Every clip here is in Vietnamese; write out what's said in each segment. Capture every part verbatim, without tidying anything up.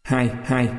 hai hai.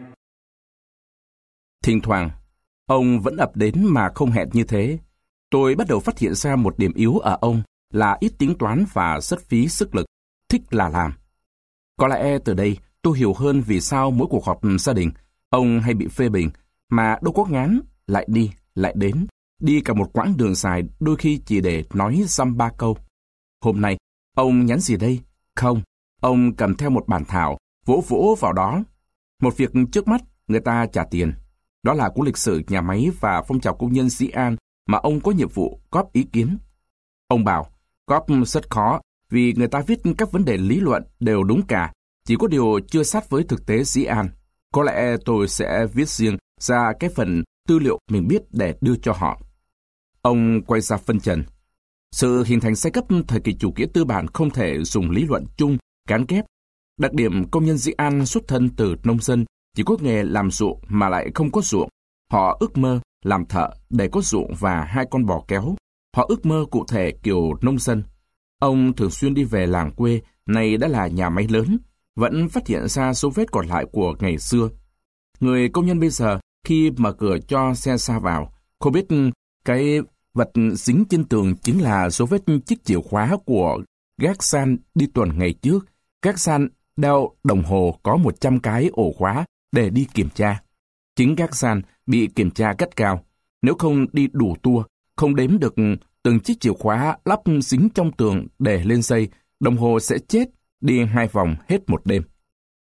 Thỉnh thoảng, ông vẫn ập đến mà không hẹn như thế. Tôi bắt đầu phát hiện ra một điểm yếu ở ông là ít tính toán và rất phí sức lực, thích là làm. Có lẽ từ đây tôi hiểu hơn vì sao mỗi cuộc họp gia đình, ông hay bị phê bình, mà đâu có ngán, lại đi, lại đến, đi cả một quãng đường dài đôi khi chỉ để nói dăm ba câu. Hôm nay, ông nhắn gì đây? Không, ông cầm theo một bản thảo, vỗ vỗ vào đó. Một việc trước mắt, người ta trả tiền. Đó là cuốn lịch sử nhà máy và phong trào công nhân Dĩ An mà ông có nhiệm vụ góp ý kiến. Ông bảo, góp rất khó vì người ta viết các vấn đề lý luận đều đúng cả, chỉ có điều chưa sát với thực tế Dĩ An. Có lẽ tôi sẽ viết riêng ra cái phần tư liệu mình biết để đưa cho họ. Ông quay ra phân trần. Sự hình thành giai cấp thời kỳ chủ nghĩa tư bản không thể dùng lý luận chung, gán ghép. Đặc điểm công nhân Dĩ An xuất thân từ nông dân, chỉ có nghề làm ruộng mà lại không có ruộng. Họ ước mơ làm thợ để có ruộng và hai con bò kéo. Họ ước mơ cụ thể kiểu nông dân. Ông thường xuyên đi về làng quê, này đã là nhà máy lớn, vẫn phát hiện ra dấu vết còn lại của ngày xưa. Người công nhân bây giờ, khi mở cửa cho xe xa vào, không biết cái vật dính trên tường chính là dấu vết chiếc chìa khóa của gác san đi tuần ngày trước. Gác san đeo đồng hồ có một trăm cái ổ khóa để đi kiểm tra. Chính gác san bị kiểm tra gắt gao. Nếu không đi đủ tua, không đếm được từng chiếc chìa khóa lắp dính trong tường để lên dây, đồng hồ sẽ chết, đi hai vòng hết một đêm.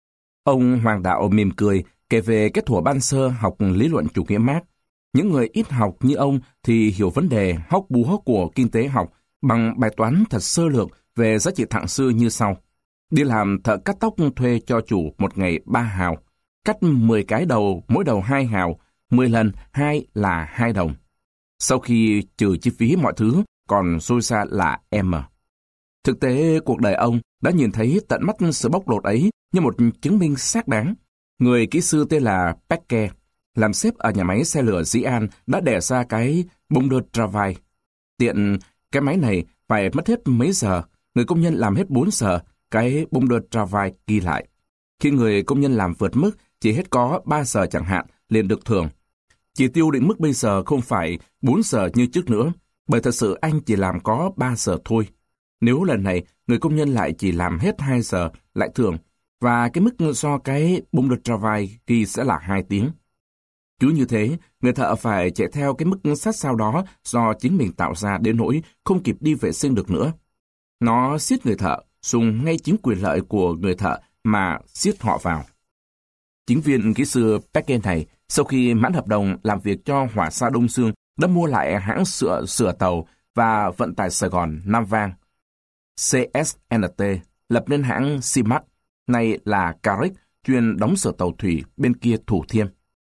Ông Hoàng Đạo mỉm cười, kể về cái thuở ban sơ học lý luận chủ nghĩa Mác. Những người ít học như ông thì hiểu vấn đề hóc búa của kinh tế học bằng bài toán thật sơ lược về giá trị thặng dư như sau. Đi làm thợ cắt tóc thuê cho chủ một ngày ba hào, cắt mười cái đầu, mỗi đầu hai hào, mười lần hai là hai đồng. Sau khi trừ chi phí mọi thứ, còn dôi ra là M. Thực tế, cuộc đời ông đã nhìn thấy tận mắt sự bóc lột ấy như một chứng minh xác đáng. Người kỹ sư tên là Becker, làm sếp ở nhà máy xe lửa Dĩ An, đã đẻ ra cái bông đơ travail. Tiện cái máy này phải mất hết mấy giờ, người công nhân làm hết bốn giờ, cái bông đơ travail ghi lại. Khi người công nhân làm vượt mức, chỉ hết có ba giờ chẳng hạn, liền được thưởng. Chỉ tiêu định mức bây giờ không phải bốn giờ như trước nữa, bởi thật sự anh chỉ làm có ba giờ thôi. Nếu lần này người công nhân lại chỉ làm hết hai giờ, lại thưởng, và cái mức do cái bông đợt travail ghi sẽ là hai tiếng. Cứ như thế, người thợ phải chạy theo cái mức sát sao đó do chính mình tạo ra đến nỗi không kịp đi vệ sinh được nữa. Nó siết người thợ, dùng ngay chính quyền lợi của người thợ mà siết họ vào. Chính viên kỹ sư Becker này, sau khi mãn hợp đồng làm việc cho Hỏa Xa Đông Dương, đã mua lại hãng sửa sửa tàu và vận tải Sài Gòn Nam Vang, C S N T, lập nên hãng Simac, nay là Caric, chuyên đóng sửa tàu thủy bên kia Thủ Thiêm.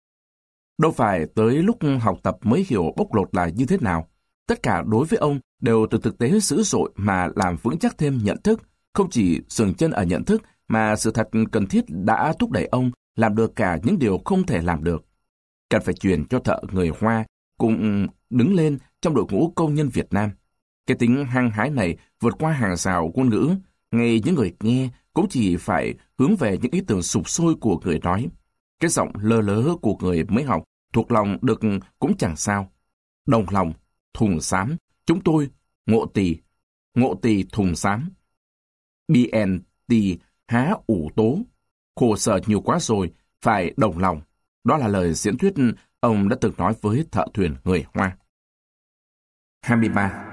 Đâu phải tới lúc học tập mới hiểu bóc lột là như thế nào. Tất cả đối với ông đều từ thực tế dữ dội mà làm vững chắc thêm nhận thức, không chỉ dừng chân ở nhận thức mà sự thật cần thiết đã thúc đẩy ông làm được cả những điều không thể làm được. Cần phải truyền cho thợ người Hoa cũng đứng lên trong đội ngũ công nhân Việt Nam. Cái tính hăng hái này vượt qua hàng rào ngôn ngữ, ngay những người nghe cũng chỉ phải hướng về những ý tưởng sục sôi của người nói. Cái giọng lơ lớ của người mới học, thuộc lòng được cũng chẳng sao. Đồng lòng, thùng xám, chúng tôi, ngộ tỳ, ngộ tỳ thùng xám. bê en tê há ủ tố, khổ sở nhiều quá rồi, phải đồng lòng. Đó là lời diễn thuyết ông đã từng nói với thợ thuyền người Hoa. hai mươi ba.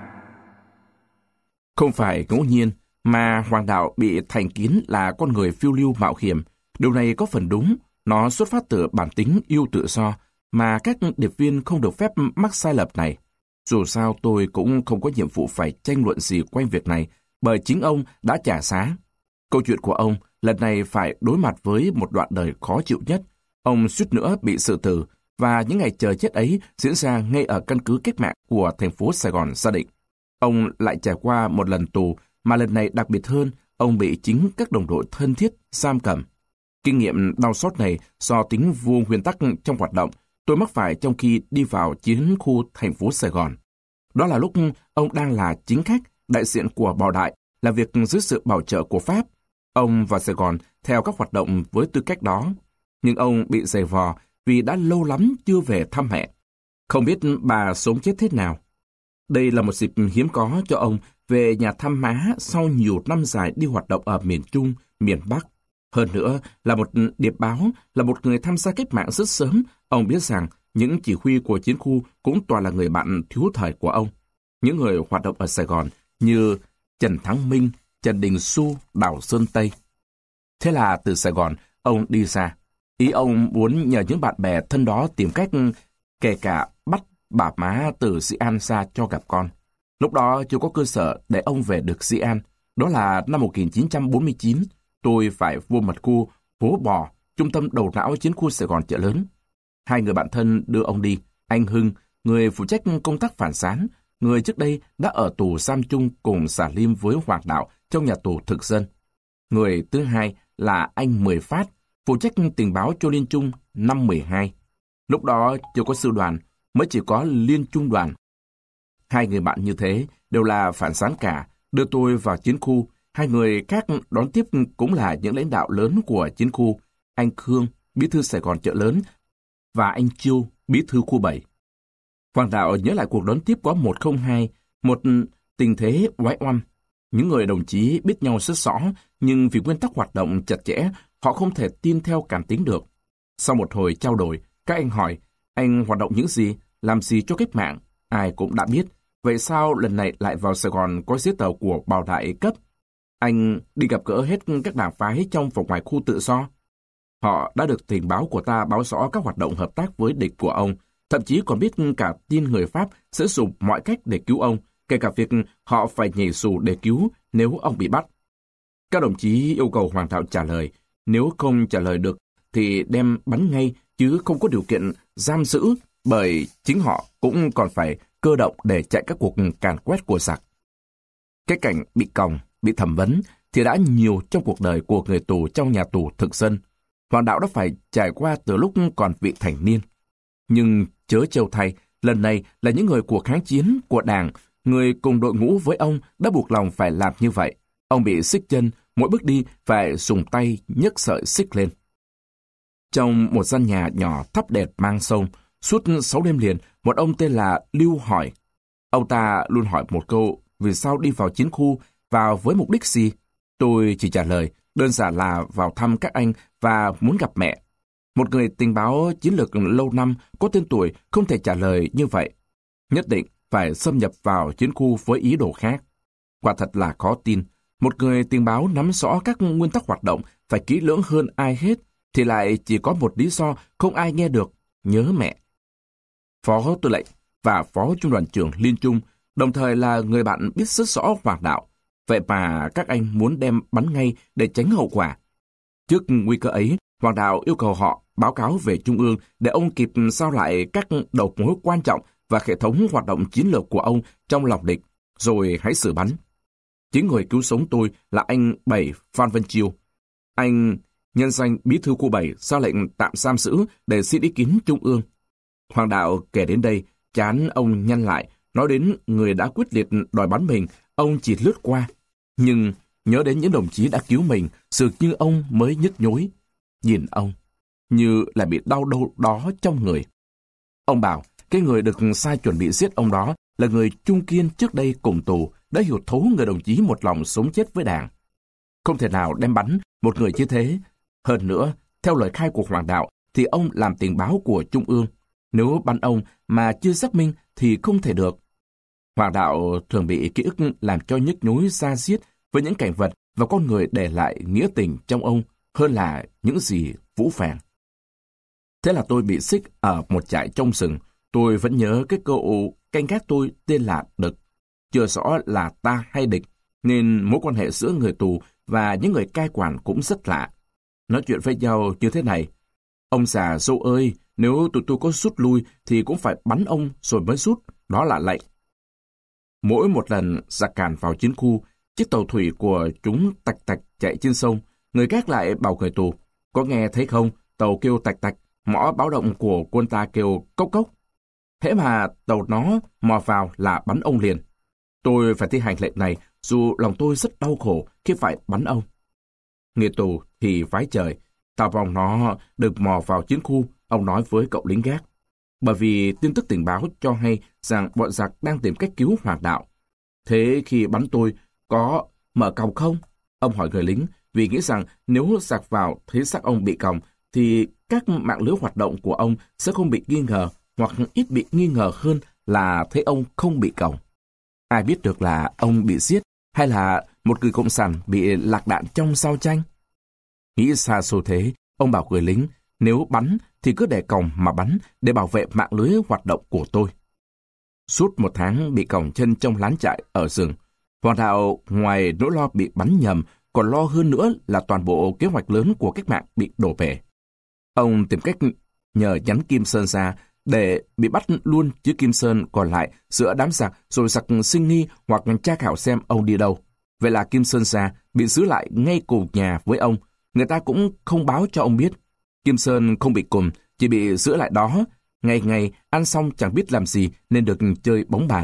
Không phải ngẫu nhiên mà Hoàng Đạo bị thành kiến là con người phiêu lưu mạo hiểm. Điều này có phần đúng, nó xuất phát từ bản tính yêu tự do mà các điệp viên không được phép mắc sai lầm này. Dù sao tôi cũng không có nhiệm vụ phải tranh luận gì quanh việc này, bởi chính ông đã trả giá. Câu chuyện của ông lần này phải đối mặt với một đoạn đời khó chịu nhất. Ông suýt nữa bị xử tử, và những ngày chờ chết ấy diễn ra ngay ở căn cứ cách mạng của thành phố Sài Gòn Gia Định. Ông lại trải qua một lần tù, mà lần này đặc biệt hơn, ông bị chính các đồng đội thân thiết giam cầm. Kinh nghiệm đau xót này do tính vô nguyên tắc trong hoạt động, tôi mắc phải trong khi đi vào chiến khu thành phố Sài Gòn. Đó là lúc ông đang là chính khách, đại diện của Bảo Đại, làm việc dưới sự bảo trợ của Pháp. Ông vào Sài Gòn theo các hoạt động với tư cách đó, nhưng ông bị giày vò vì đã lâu lắm chưa về thăm mẹ. Không biết bà sống chết thế nào. Đây là một dịp hiếm có cho ông về nhà thăm má sau nhiều năm dài đi hoạt động ở miền Trung, miền Bắc. Hơn nữa là một điệp báo, là một người tham gia cách mạng rất sớm, ông biết rằng những chỉ huy của chiến khu cũng toàn là người bạn thiếu thời của ông. Những người hoạt động ở Sài Gòn như Trần Thắng Minh, Trần Đình Xu, Đào Sơn Tây. Thế là từ Sài Gòn, ông đi ra. Ý ông muốn nhờ những bạn bè thân đó tìm cách kể cả bắt bà má từ Dĩ An ra cho gặp con. Lúc đó chưa có cơ sở để ông về được Dĩ An. Đó là năm một nghìn chín trăm bốn mươi chín, tôi phải vô mật khu, phố Bò, trung tâm đầu não chiến khu Sài Gòn Chợ Lớn. Hai người bạn thân đưa ông đi. Anh Hưng, người phụ trách công tác phản gián, người trước đây đã ở tù giam chung cùng xả lim với Hoàng Đạo trong nhà tù thực dân. Người thứ hai là anh Mười Phát, phụ trách tình báo cho Liên Trung năm mười hai. Lúc đó chưa có sư đoàn, mới chỉ có Liên Trung đoàn. Hai người bạn như thế đều là phản gián cả, đưa tôi vào chiến khu. Hai người khác đón tiếp cũng là những lãnh đạo lớn của chiến khu, anh Khương, bí thư Sài Gòn Chợ Lớn, và anh Chiêu, bí thư khu bảy. Hoàng Đạo nhớ lại cuộc đón tiếp có một không hai, một tình thế oái oăm. Những người đồng chí biết nhau rất rõ, nhưng vì nguyên tắc hoạt động chặt chẽ, họ không thể tin theo cảm tính được. Sau một hồi trao đổi, các anh hỏi, anh hoạt động những gì, làm gì cho cách mạng? Ai cũng đã biết, vậy sao lần này lại vào Sài Gòn có giấy tờ của Bảo Đại cấp? Anh đi gặp gỡ hết các đảng phái trong và ngoài khu tự do. Họ đã được tình báo của ta báo rõ các hoạt động hợp tác với địch của ông, thậm chí còn biết cả tin người Pháp sẽ dùng mọi cách để cứu ông, kể cả việc họ phải nhảy dù để cứu nếu ông bị bắt. Các đồng chí yêu cầu Hoàng Đạo trả lời, nếu không trả lời được thì đem bắn ngay chứ không có điều kiện giam giữ, bởi chính họ cũng còn phải cơ động để chạy các cuộc càn quét của giặc. Cái cảnh bị còng, bị thẩm vấn thì đã nhiều trong cuộc đời của người tù trong nhà tù thực dân. Hoàng Đạo đã phải trải qua từ lúc còn vị thành niên. Nhưng chớ trêu thay, lần này là những người của kháng chiến, của Đảng, người cùng đội ngũ với ông đã buộc lòng phải làm như vậy. Ông bị xích chân, mỗi bước đi phải dùng tay nhấc sợi xích lên. Trong một gian nhà nhỏ thắp đèn mang sông, suốt sáu đêm liền, một ông tên là Lưu hỏi. Ông ta luôn hỏi một câu, vì sao đi vào chiến khu, vào với mục đích gì? Tôi chỉ trả lời, đơn giản là vào thăm các anh và muốn gặp mẹ. Một người tình báo chiến lược lâu năm, có tên tuổi, không thể trả lời như vậy. Nhất định phải xâm nhập vào chiến khu với ý đồ khác. Quả thật là khó tin. Một người tình báo nắm rõ các nguyên tắc hoạt động phải kỹ lưỡng hơn ai hết, thì lại chỉ có một lý do không ai nghe được, nhớ mẹ. Phó tư lệnh và phó trung đoàn trưởng Liên Trung đồng thời là người bạn biết rất rõ Hoàng Đạo. Vậy mà các anh muốn đem bắn ngay để tránh hậu quả. Trước nguy cơ ấy, Hoàng Đạo yêu cầu họ báo cáo về Trung ương để ông kịp sao lại các đầu mối quan trọng và hệ thống hoạt động chiến lược của ông trong lòng địch, rồi hãy xử bắn. Chính người cứu sống tôi là anh Bảy Phan Văn Chiêu. Anh nhân danh bí thư khu bảy ra lệnh tạm giam giữ để xin ý kiến Trung ương. Hoàng Đạo kể đến đây, trán ông nhăn lại, nói đến người đã quyết liệt đòi bắn mình, ông chỉ lướt qua. Nhưng nhớ đến những đồng chí đã cứu mình, sự như ông mới nhức nhối. Nhìn ông, như là bị đau đâu đó trong người. Ông bảo, cái người được sai chuẩn bị giết ông đó là người Trung Kiên trước đây cùng tù, đã hiểu thấu người đồng chí một lòng sống chết với Đảng. Không thể nào đem bắn một người như thế. Hơn nữa, theo lời khai của Hoàng Đạo, thì ông làm tình báo của Trung ương. Nếu bắn ông mà chưa xác minh thì không thể được. Hoàng Đạo thường bị ký ức làm cho nhức nhối da diết với những cảnh vật và con người để lại nghĩa tình trong ông hơn là những gì phũ phàng. Thế là tôi bị xích ở một trại trong rừng. Tôi vẫn nhớ cái cậu canh gác tôi tên là Đực. Chưa rõ là ta hay địch, nên mối quan hệ giữa người tù và những người cai quản cũng rất lạ. Nói chuyện với nhau như thế này. Ông già dâu ơi, nếu tụi tôi có rút lui thì cũng phải bắn ông rồi mới rút. Đó là lệnh. Mỗi một lần giặc càn vào chiến khu, chiếc tàu thủy của chúng tạch tạch chạy trên sông, người gác lại bảo người tù. Có nghe thấy không? Tàu kêu tạch tạch, mõ báo động của quân ta kêu cốc cốc. Hễ mà tàu nó mò vào là bắn ông liền. Tôi phải thi hành lệnh này dù lòng tôi rất đau khổ khi phải bắn ông. Nghề tù thì vái trời. Tao mong nó đừng mò vào chiến khu, ông nói với cậu lính gác. Bởi vì tin tức tình báo cho hay rằng bọn giặc đang tìm cách cứu Hoàng đạo. Thế khi bắn tôi, có mở còng không? Ông hỏi người lính, vì nghĩ rằng nếu giặc vào thấy xác ông bị còng, thì các mạng lưới hoạt động của ông sẽ không bị nghi ngờ, hoặc ít bị nghi ngờ hơn là thấy ông không bị còng. Ai biết được là ông bị giết, hay là một người cộng sản bị lạc đạn trong giao tranh? Nghĩ xa xôi thế, ông bảo người lính, nếu bắn thì cứ để còng mà bắn để bảo vệ mạng lưới hoạt động của tôi. Suốt một tháng bị còng chân trong lán trại ở rừng, Hoàng đạo ngoài nỗi lo bị bắn nhầm, còn lo hơn nữa là toàn bộ kế hoạch lớn của cách mạng bị đổ bể. Ông tìm cách nhờ nhắn Kim Sơn ra để bị bắt luôn, chứ Kim Sơn còn lại giữa đám giặc, rồi giặc sinh nghi hoặc tra khảo xem ông đi đâu. Vậy là Kim Sơn ra bị giữ lại ngay cùng nhà với ông. Người ta cũng không báo cho ông biết. Kim Sơn không bị cùm, chỉ bị giữ lại đó. Ngày ngày ăn xong chẳng biết làm gì nên được chơi bóng bàn.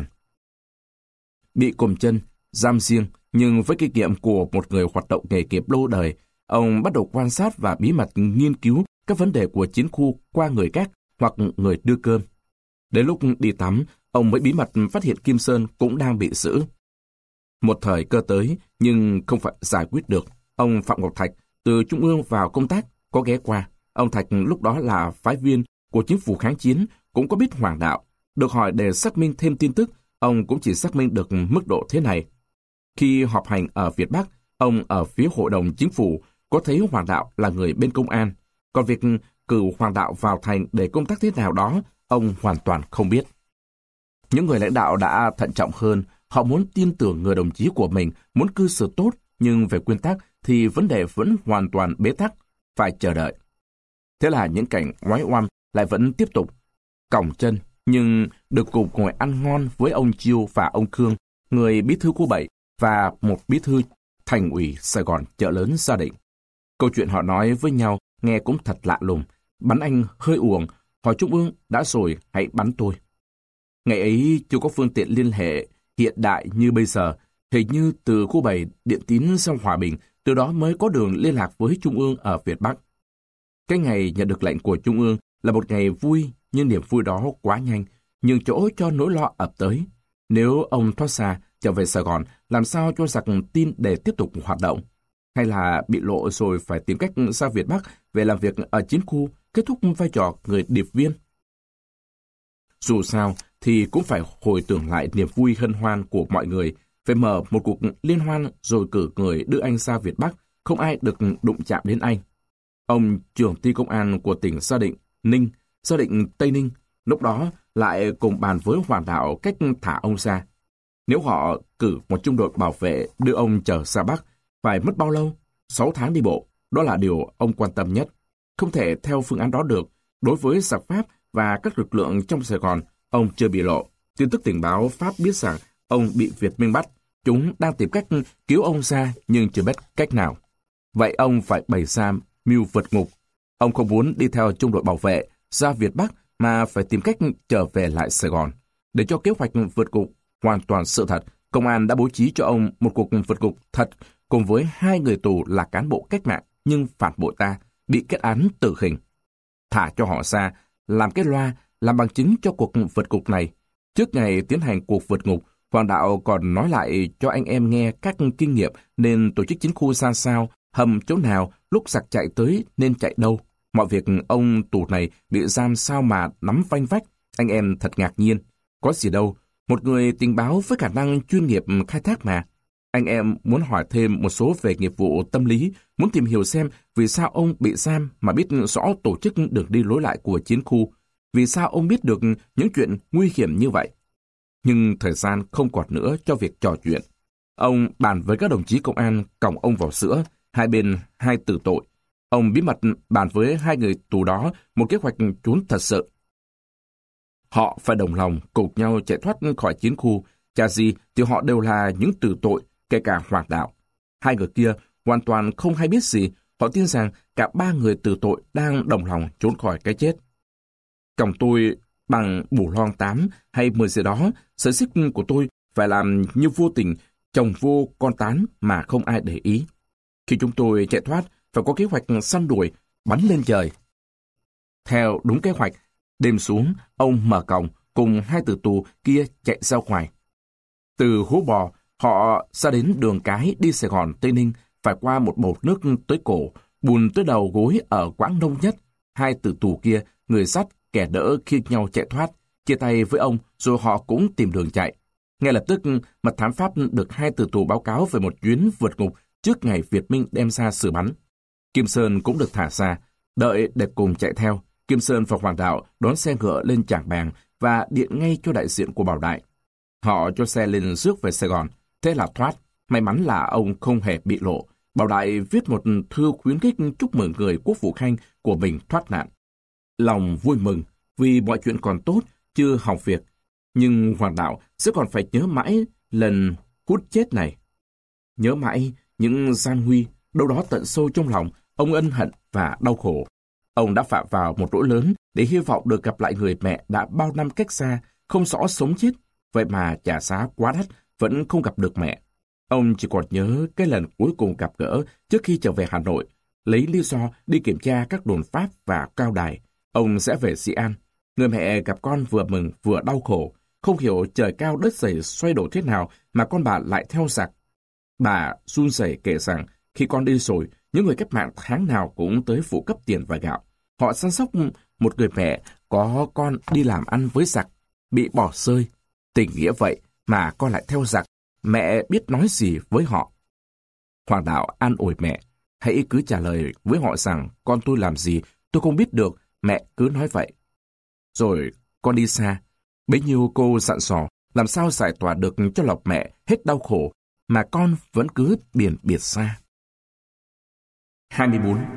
Bị cùm chân, giam riêng, nhưng với kinh nghiệm của một người hoạt động nghề nghiệp lâu đời, ông bắt đầu quan sát và bí mật nghiên cứu các vấn đề của chiến khu qua người gác hoặc người đưa cơm. Đến lúc đi tắm, ông mới bí mật phát hiện Kim Sơn cũng đang bị giữ. Một thời cơ tới, nhưng không phải giải quyết được. Ông Phạm Ngọc Thạch từ Trung ương vào công tác có ghé qua. Ông Thạch lúc đó là phái viên của chính phủ kháng chiến, cũng có biết Hoàng đạo. Được hỏi để xác minh thêm tin tức, ông cũng chỉ xác minh được mức độ thế này. Khi họp hành ở Việt Bắc, ông ở phía hội đồng chính phủ có thấy Hoàng đạo là người bên công an. Còn việc cử Hoàng đạo vào thành để công tác thế nào đó, ông hoàn toàn không biết. Những người lãnh đạo đã thận trọng hơn, họ muốn tin tưởng người đồng chí của mình, muốn cư xử tốt, nhưng về nguyên tắc thì vấn đề vẫn hoàn toàn bế tắc, phải chờ đợi. Thế là những cảnh oái oăm lại vẫn tiếp tục. Còng chân, nhưng được cùng ngồi ăn ngon với ông Chiêu và ông Khương, người bí thư khu bảy và một bí thư thành ủy Sài Gòn chợ lớn gia định. Câu chuyện họ nói với nhau nghe cũng thật lạ lùng. Bắn anh hơi uổng, hỏi Trung ương đã rồi hãy bắn tôi. Ngày ấy chưa có phương tiện liên hệ hiện đại như bây giờ, hình như từ khu bảy điện tín sang Hòa Bình, từ đó mới có đường liên lạc với Trung ương ở Việt Bắc. Cái ngày nhận được lệnh của Trung ương là một ngày vui, nhưng niềm vui đó quá nhanh, nhường chỗ cho nỗi lo ập tới. Nếu ông thoát xa, trở về Sài Gòn, làm sao cho giặc tin để tiếp tục hoạt động? Hay là bị lộ rồi phải tìm cách ra Việt Bắc về làm việc ở chiến khu, kết thúc vai trò người điệp viên? Dù sao thì cũng phải hồi tưởng lại niềm vui hân hoan của mọi người, phải mở một cuộc liên hoan rồi cử người đưa anh ra Việt Bắc, không ai được đụng chạm đến anh. Ông trưởng ty công an của tỉnh Gia Định, Ninh, Gia Định Tây Ninh, lúc đó lại cùng bàn với Hoàng đạo cách thả ông ra. Nếu họ cử một trung đội bảo vệ đưa ông trở ra Bắc, phải mất bao lâu? Sáu tháng đi bộ, đó là điều ông quan tâm nhất. Không thể theo phương án đó được. Đối với giặc Pháp và các lực lượng trong Sài Gòn, ông chưa bị lộ. Tin tức tình báo Pháp biết rằng ông bị Việt Minh bắt. Chúng đang tìm cách cứu ông ra nhưng chưa biết cách nào. Vậy ông phải bày ra mưu vượt ngục. Ông không muốn đi theo trung đội bảo vệ ra Việt Bắc mà phải tìm cách trở về lại Sài Gòn. Để cho kế hoạch vượt ngục hoàn toàn sự thật, công an đã bố trí cho ông một cuộc vượt ngục thật cùng với hai người tù là cán bộ cách mạng nhưng phản bội ta, bị kết án tử hình. Thả cho họ ra, làm cái loa, làm bằng chứng cho cuộc vượt ngục này. Trước ngày tiến hành cuộc vượt ngục, Hoàng đạo còn nói lại cho anh em nghe các kinh nghiệm nên tổ chức chiến khu ra sao, hầm chỗ nào, lúc giặc chạy tới nên chạy đâu. Mọi việc ông tù này bị giam sao mà nắm vanh vách, anh em thật ngạc nhiên. Có gì đâu, một người tình báo với khả năng chuyên nghiệp khai thác mà. Anh em muốn hỏi thêm một số về nghiệp vụ tâm lý, muốn tìm hiểu xem vì sao ông bị giam mà biết rõ tổ chức đường đi lối lại của chiến khu, vì sao ông biết được những chuyện nguy hiểm như vậy. Nhưng thời gian không còn nữa cho việc trò chuyện. Ông bàn với các đồng chí công an còng ông vào giữa, hai bên hai tử tội. Ông bí mật bàn với hai người tù đó một kế hoạch trốn thật sự. Họ phải đồng lòng cùng nhau chạy thoát khỏi chiến khu, chả gì thì họ đều là những tử tội, kể cả Hoàng đạo. Hai người kia hoàn toàn không hay biết gì, họ tin rằng cả ba người tử tội đang đồng lòng trốn khỏi cái chết. Chồng tôi bằng bù loang tám hay mười gì đó, sở xích của tôi phải làm như vô tình, chồng vô con tán mà không ai để ý. Khi chúng tôi chạy thoát, phải có kế hoạch săn đuổi, bắn lên trời. Theo đúng kế hoạch, đêm xuống, ông mở còng cùng hai tử tù kia chạy ra ngoài. Từ Hố Bò, họ ra đến đường cái đi Sài Gòn, Tây Ninh, phải qua một bầu nước tới cổ, bùn tới đầu gối ở quãng nông nhất. Hai tử tù kia, người sắt, kẻ đỡ khiêng nhau chạy thoát, chia tay với ông rồi họ cũng tìm đường chạy. Ngay lập tức, mật thám Pháp được hai tử tù báo cáo về một chuyến vượt ngục trước ngày Việt Minh đem ra xử bắn. Kim Sơn cũng được thả ra, đợi để cùng chạy theo. Kim Sơn và Hoàng Đạo đón xe ngựa lên Trảng Bàng và điện ngay cho đại diện của Bảo Đại. Họ cho xe lên rước về Sài Gòn, thế là thoát. May mắn là ông không hề bị lộ. Bảo Đại viết một thư khuyến khích chúc mừng người quốc vụ khanh của mình thoát nạn. Lòng vui mừng vì mọi chuyện còn tốt, chưa hỏng việc. Nhưng Hoàng Đạo sẽ còn phải nhớ mãi lần hút chết này. Nhớ mãi những gian nguy, đâu đó tận sâu trong lòng, ông ân hận và đau khổ. Ông đã phạm vào một lỗi lớn để hy vọng được gặp lại người mẹ đã bao năm cách xa, không rõ sống chết. Vậy mà trả giá quá đắt, vẫn không gặp được mẹ. Ông chỉ còn nhớ cái lần cuối cùng gặp gỡ trước khi trở về Hà Nội, lấy lý do đi kiểm tra các đồn Pháp và cao đài. Ông sẽ về Dị An. Người mẹ gặp con vừa mừng vừa đau khổ, không hiểu trời cao đất dày xoay đổ thế nào mà con bà lại theo giặc. Bà run rẩy kể rằng khi con đi rồi, những người cách mạng tháng nào cũng tới phụ cấp tiền và gạo. Họ săn sóc một người mẹ có con đi làm ăn với giặc, bị bỏ rơi. Tình nghĩa vậy mà con lại theo giặc, mẹ biết nói gì với họ? Hoàng Đạo an ủi mẹ, hãy cứ trả lời với họ rằng con tôi làm gì tôi không biết được, mẹ cứ nói vậy. Rồi con đi xa, bấy nhiêu cô dặn dò làm sao giải tỏa được cho lòng mẹ hết đau khổ, mà con vẫn cứ biển biệt xa. hai mươi bốn.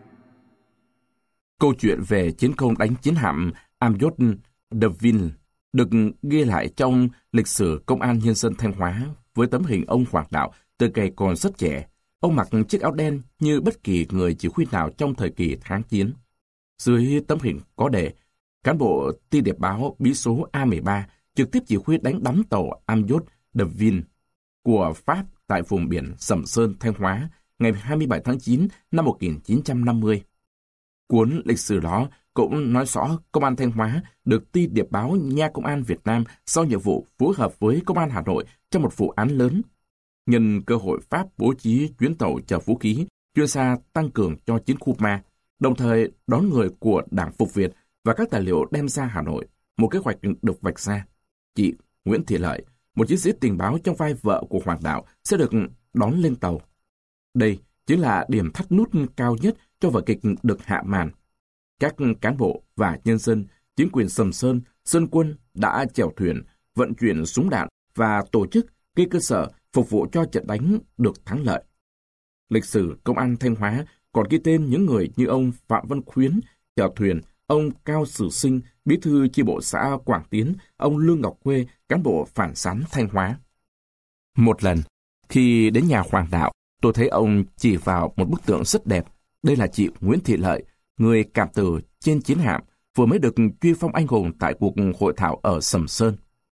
Câu chuyện về chiến công đánh chiến hạm Amyot de Ville được ghi lại trong lịch sử Công an Nhân dân Thanh Hóa với tấm hình ông Hoàng Đạo từ ngày còn rất trẻ. Ông mặc chiếc áo đen như bất kỳ người chỉ huy nào trong thời kỳ kháng chiến. Dưới tấm hình có đề, cán bộ ty điệp báo bí số A mười ba trực tiếp chỉ huy đánh đắm tàu Amyot de Ville của Pháp tại vùng biển Sầm Sơn, Thanh Hóa ngày hai mươi bảy tháng chín năm một nghìn chín trăm năm mươi. Cuốn lịch sử đó cũng nói rõ Công an Thanh Hóa được ty điệp báo Nha Công an Việt Nam giao nhiệm vụ phối hợp với Công an Hà Nội trong một vụ án lớn. Nhân cơ hội Pháp bố trí chuyến tàu chở vũ khí, chuyên gia tăng cường cho chiến khu Ma, đồng thời đón người của Đảng Phục Việt và các tài liệu đem ra Hà Nội. Một kế hoạch được vạch ra. Chị Nguyễn Thị Lợi, một chiến sĩ tình báo trong vai vợ của Hoàng Đạo, sẽ được đón lên tàu. Đây chính là điểm thắt nút cao nhất cho vở kịch được hạ màn. Các cán bộ và nhân dân, chính quyền Sầm Sơn, Sơn Quân đã chèo thuyền, vận chuyển súng đạn và tổ chức gây cơ sở phục vụ cho trận đánh được thắng lợi. Lịch sử Công an Thanh Hóa còn ghi tên những người như ông Phạm Văn Khuyến, chèo thuyền, ông Cao Sử Sinh, bí thư chi bộ xã Quảng Tiến, ông Lương Ngọc Khuê, cán bộ phản gián Thanh Hóa. Một lần, khi đến nhà Hoàng Đạo, tôi thấy ông chỉ vào một bức tượng rất đẹp. Đây là chị Nguyễn Thị Lợi, người cảm tử trên chiến hạm, vừa mới được truy phong anh hùng tại cuộc hội thảo ở Sầm Sơn.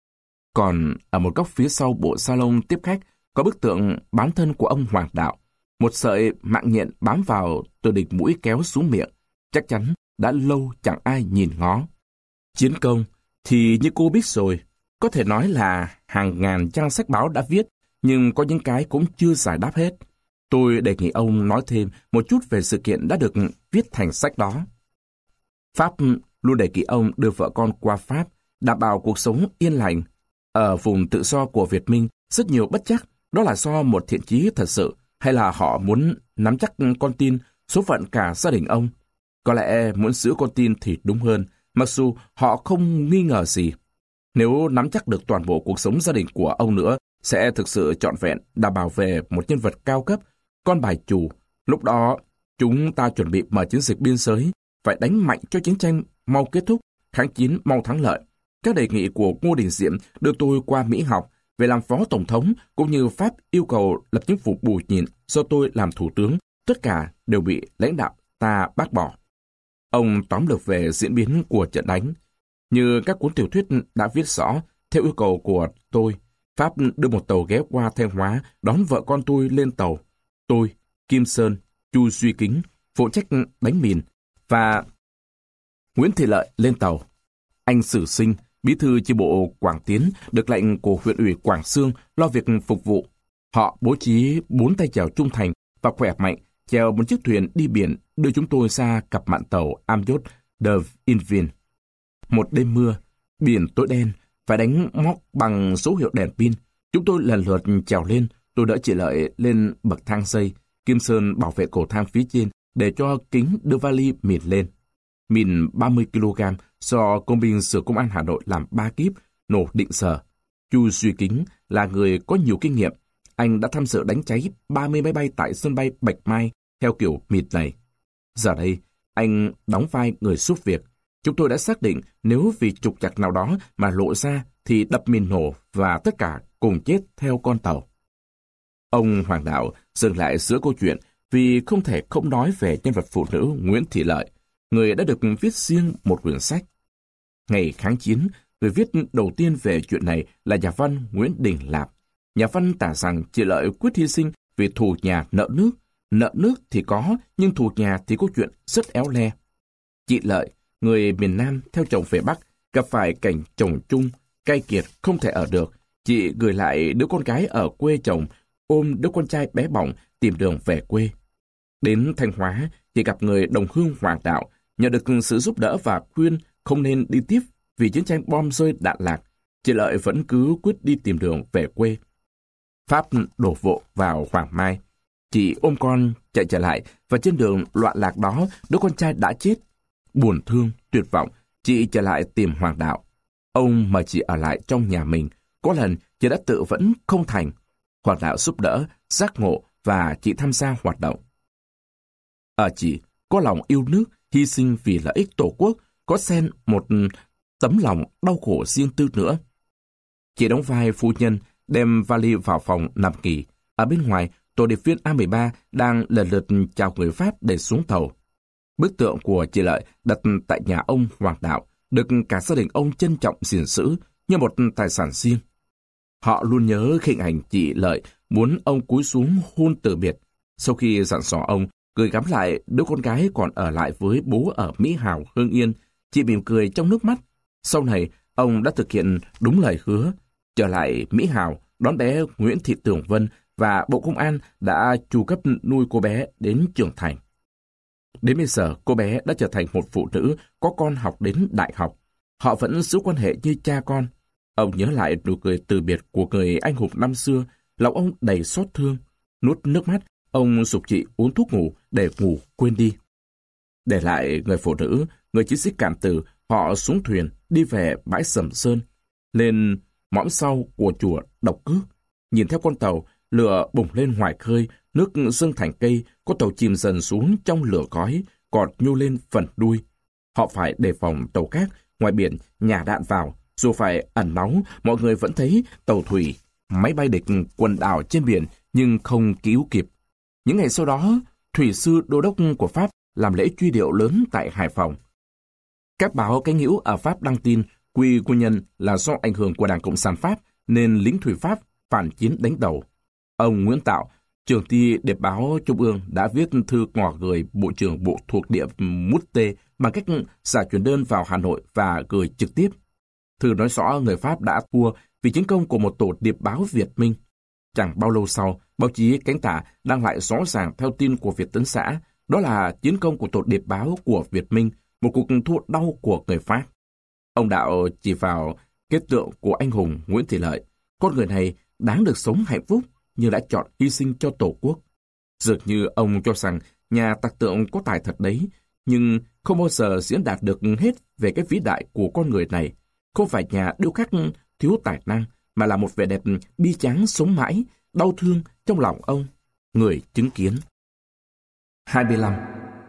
Còn ở một góc phía sau bộ salon tiếp khách có bức tượng bán thân của ông Hoàng Đạo. Một sợi mạng nhện bám vào từ đỉnh mũi kéo xuống miệng. Chắc chắn đã lâu chẳng ai nhìn ngó. Chiến công thì như cô biết rồi, có thể nói là hàng ngàn trang sách báo đã viết, nhưng có những cái cũng chưa giải đáp hết. Tôi đề nghị ông nói thêm một chút về sự kiện đã được viết thành sách đó. Pháp luôn đề nghị ông đưa vợ con qua Pháp, đảm bảo cuộc sống yên lành. Ở vùng tự do của Việt Minh, rất nhiều bất chắc, đó là do một thiện chí thật sự, hay là họ muốn nắm chắc con tin, số phận cả gia đình ông. Có lẽ muốn giữ con tin thì đúng hơn, mặc dù họ không nghi ngờ gì. Nếu nắm chắc được toàn bộ cuộc sống gia đình của ông nữa, sẽ thực sự trọn vẹn đảm bảo về một nhân vật cao cấp, con bài chủ. Lúc đó, chúng ta chuẩn bị mở chiến dịch biên giới, phải đánh mạnh cho chiến tranh mau kết thúc, kháng chiến mau thắng lợi. Các đề nghị của Ngô Đình Diệm đưa tôi qua Mỹ học về làm phó tổng thống, cũng như Pháp yêu cầu lập chính phủ bù nhìn do tôi làm thủ tướng, tất cả đều bị lãnh đạo ta bác bỏ. Ông tóm lược về diễn biến của trận đánh. Như các cuốn tiểu thuyết đã viết rõ, theo yêu cầu của tôi, Pháp đưa một tàu ghé qua Thanh Hóa đón vợ con tôi lên tàu. Tôi, Kim Sơn, Chu Duy Kính phụ trách đánh mìn và Nguyễn Thị Lợi lên tàu. Anh Sử Sinh, bí thư chi bộ Quảng Tiến, được lệnh của huyện ủy Quảng Xương lo việc phục vụ. Họ bố trí bốn tay chèo trung thành và khỏe mạnh chèo một chiếc thuyền đi biển đưa chúng tôi ra cặp mạn tàu Amyot de Invin. Một đêm mưa, biển tối đen, phải đánh móc bằng số hiệu đèn pin. Chúng tôi lần lượt trèo lên, tôi đỡ chị Lợi lên bậc thang dây. Kim Sơn bảo vệ cầu thang phía trên để cho Kính đưa vali mìn lên. Mìn ba mươi ki lô gam do công binh Sở Công an Hà Nội làm ba kíp, nổ định giờ. Chu Duy Kính là người có nhiều kinh nghiệm. Anh đã tham dự đánh cháy ba mươi máy bay tại sân bay Bạch Mai theo kiểu mịt này. Giờ đây, anh đóng vai người giúp việc. Chúng tôi đã xác định nếu vì trục trặc nào đó mà lộ ra thì đập mìn nổ và tất cả cùng chết theo con tàu. Ông Hoàng Đạo dừng lại giữa câu chuyện vì không thể không nói về nhân vật phụ nữ Nguyễn Thị Lợi, người đã được viết riêng một quyển sách. Ngày kháng chiến, người viết đầu tiên về chuyện này là nhà văn Nguyễn Đình Lạp. Nhà văn tả rằng chị Lợi quyết hy sinh vì thù nhà nợ nước. Nợ nước thì có, nhưng thù nhà thì câu chuyện rất éo le. Chị Lợi, người miền Nam theo chồng về Bắc, gặp phải cảnh chồng chung, cay kiệt không thể ở được. Chị gửi lại đứa con gái ở quê chồng, ôm đứa con trai bé bỏng tìm đường về quê. Đến Thanh Hóa, chị gặp người đồng hương Hoàng Đạo, nhờ được sự giúp đỡ và khuyên không nên đi tiếp vì chiến tranh bom rơi đạn lạc. Chị Lợi vẫn cứ quyết đi tìm đường về quê. Pháp đổ bộ vào Hoàng Mai. Chị ôm con chạy trở lại và trên đường loạn lạc đó đứa con trai đã chết. Buồn thương, tuyệt vọng, chị trở lại tìm Hoàng Đạo. Ông mời chị ở lại trong nhà mình. Có lần chị đã tự vẫn không thành. Hoàng Đạo giúp đỡ, giác ngộ và chị tham gia hoạt động. Ở chị có lòng yêu nước, hy sinh vì lợi ích Tổ quốc, có xen một tấm lòng đau khổ riêng tư nữa. Chị đóng vai phu nhân, đem vali vào phòng nằm nghỉ. Ở bên ngoài, tổ điệp viên A mười ba đang lần lượt chào người Pháp để xuống tàu. Bức tượng của chị Lợi đặt tại nhà ông Hoàng Đạo, được cả gia đình ông trân trọng gìn giữ như một tài sản riêng. Họ luôn nhớ hình ảnh chị Lợi muốn ông cúi xuống hôn từ biệt. Sau khi dặn dò ông gửi gắm lại đứa con gái còn ở lại với bố ở Mỹ Hào, Hưng Yên, chị mỉm cười trong nước mắt. Sau này, ông đã thực hiện đúng lời hứa. Trở lại Mỹ Hào, đón bé Nguyễn Thị Tường Vân và Bộ Công an đã chu cấp nuôi cô bé đến trưởng thành. Đến bây giờ, cô bé đã trở thành một phụ nữ có con học đến đại học. Họ vẫn giữ quan hệ như cha con. Ông nhớ lại nụ cười từ biệt của người anh hùng năm xưa, lòng ông đầy xót thương. Nuốt nước mắt, ông giục chị uống thuốc ngủ để ngủ quên đi. Để lại người phụ nữ, người chiến sĩ cảm tử, họ xuống thuyền đi về bãi Sầm Sơn, lên mõm sau của chùa Độc Cước. Nhìn theo con tàu, lửa bùng lên ngoài khơi, nước dâng thành cây, con tàu chìm dần xuống trong lửa khói, cọt nhô lên phần đuôi. Họ phải đề phòng tàu khác ngoài biển nhả đạn vào. Dù phải ẩn náu, mọi người vẫn thấy tàu thủy, máy bay địch quần đảo trên biển nhưng không cứu kịp. Những ngày sau đó, thủy sư đô đốc của Pháp làm lễ truy điệu lớn tại Hải Phòng. Các báo cánh hữu ở Pháp đăng tin quy nguyên nhân là do ảnh hưởng của Đảng Cộng sản Pháp nên lính thủy Pháp phản chiến đánh đầu. Ông Nguyễn Tạo, trưởng ty điệp báo Trung ương đã viết thư ngỏ gửi Bộ trưởng Bộ thuộc địa Mutte bằng cách giả chuyển đơn vào Hà Nội và gửi trực tiếp. Thư nói rõ người Pháp đã thua vì chiến công của một tổ điệp báo Việt Minh. Chẳng bao lâu sau, báo chí cánh tả đăng lại rõ ràng theo tin của Việt Tấn Xã, đó là chiến công của tổ điệp báo của Việt Minh, một cuộc thua đau của người Pháp. Ông Đạo chỉ vào kết tượng của anh hùng Nguyễn Thị Lợi. Con người này đáng được sống hạnh phúc nhưng đã chọn hy sinh cho Tổ quốc. Dường như ông cho rằng nhà tạc tượng có tài thật đấy, nhưng không bao giờ diễn đạt được hết về cái vĩ đại của con người này. Không phải nhà điêu khắc thiếu tài năng, mà là một vẻ đẹp bi tráng sống mãi, đau thương trong lòng ông, người chứng kiến. hai mươi lăm.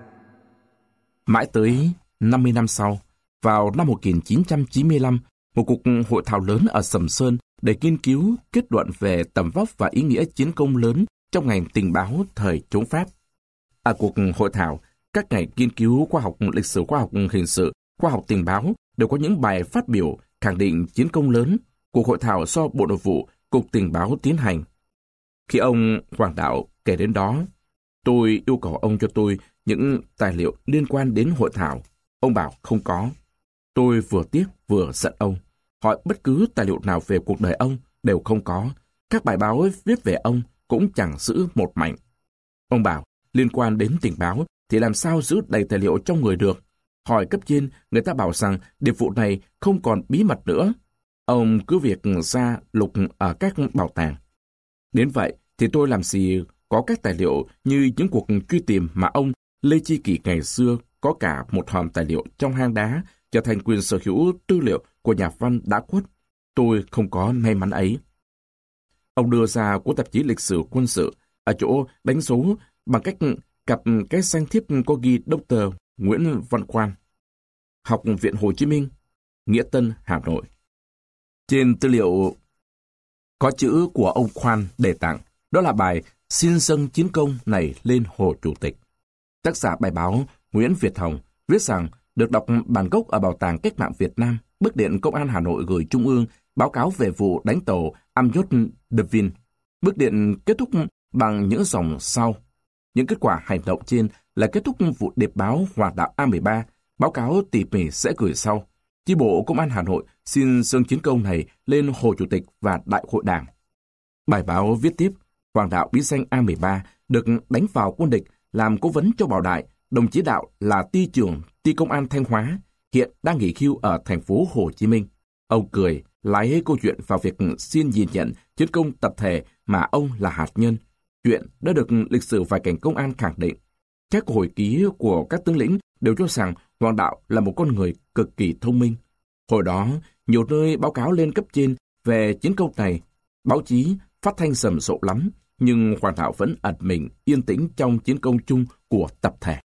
Mãi tới năm mươi năm sau, vào năm một nghìn chín trăm chín mươi lăm, một cuộc hội thảo lớn ở Sầm Sơn để nghiên cứu kết luận về tầm vóc và ý nghĩa chiến công lớn trong ngành tình báo thời chống Pháp. Ở cuộc hội thảo, các ngành nghiên cứu khoa học lịch sử, khoa học hình sự, khoa học tình báo đều có những bài phát biểu khẳng định chiến công lớn. Cuộc hội thảo do Bộ Nội vụ, Cục Tình báo tiến hành. Khi ông Hoàng Đạo kể đến đó, Tôi yêu cầu ông cho tôi những tài liệu liên quan đến hội thảo. Ông bảo không có. Tôi vừa tiếc vừa giận ông. Hỏi bất cứ tài liệu nào về cuộc đời ông đều không có. Các bài báo viết về ông cũng chẳng giữ một mảnh. Ông bảo, liên quan đến tình báo thì làm sao giữ đầy tài liệu trong người được. Hỏi cấp trên, người ta bảo rằng điệp vụ này không còn bí mật nữa. Ông cứ việc ra lục ở các bảo tàng. Đến vậy thì tôi làm gì có các tài liệu như những cuộc truy tìm mà ông Lê Chi Kỳ ngày xưa có cả một hòm tài liệu trong hang đá trở thành quyền sở hữu tư liệu của nhà văn đã khuất. Tôi không có may mắn ấy. Ông đưa ra cuốn tạp chí lịch sử quân sự ở chỗ đánh số bằng cách cặp cái danh thiếp có ghi Doctor Nguyễn Văn Khoan, Học viện Hồ Chí Minh, Nghĩa Tân, Hà Nội. Trên tư liệu có chữ của ông Khoan đề tặng, đó là bài Xin dâng chiến công này lên Hồ Chủ tịch. Tác giả bài báo Nguyễn Việt Hồng viết rằng được đọc bản gốc ở Bảo tàng Cách mạng Việt Nam, bức điện Công an Hà Nội gửi Trung ương báo cáo về vụ đánh tàu Amyot de Vin. Bức điện kết thúc bằng những dòng sau. Những kết quả hành động trên là kết thúc vụ điệp báo Hòa đạo A mười ba, báo cáo tỉ mỉ sẽ gửi sau. Chi bộ Công an Hà Nội xin dâng chiến công này lên Hồ Chủ tịch và Đại hội Đảng. Bài báo viết tiếp, Hoàng đạo bí danh A mười ba được đánh vào quân địch làm cố vấn cho Bảo Đại, đồng chí Đạo là ty trưởng ty công an Thanh Hóa, hiện đang nghỉ hưu ở thành phố Hồ Chí Minh. Ông cười, lái câu chuyện vào việc xin nhìn nhận chiến công tập thể mà ông là hạt nhân. Chuyện đã được lịch sử và cảnh công an khẳng định. Các hồi ký của các tướng lĩnh đều cho rằng Hoàng Đạo là một con người cực kỳ thông minh. Hồi đó, nhiều nơi báo cáo lên cấp trên về chiến công này, báo chí phát thanh rầm rộ lắm, nhưng Hoàng Đạo vẫn ẩn mình yên tĩnh trong chiến công chung của tập thể.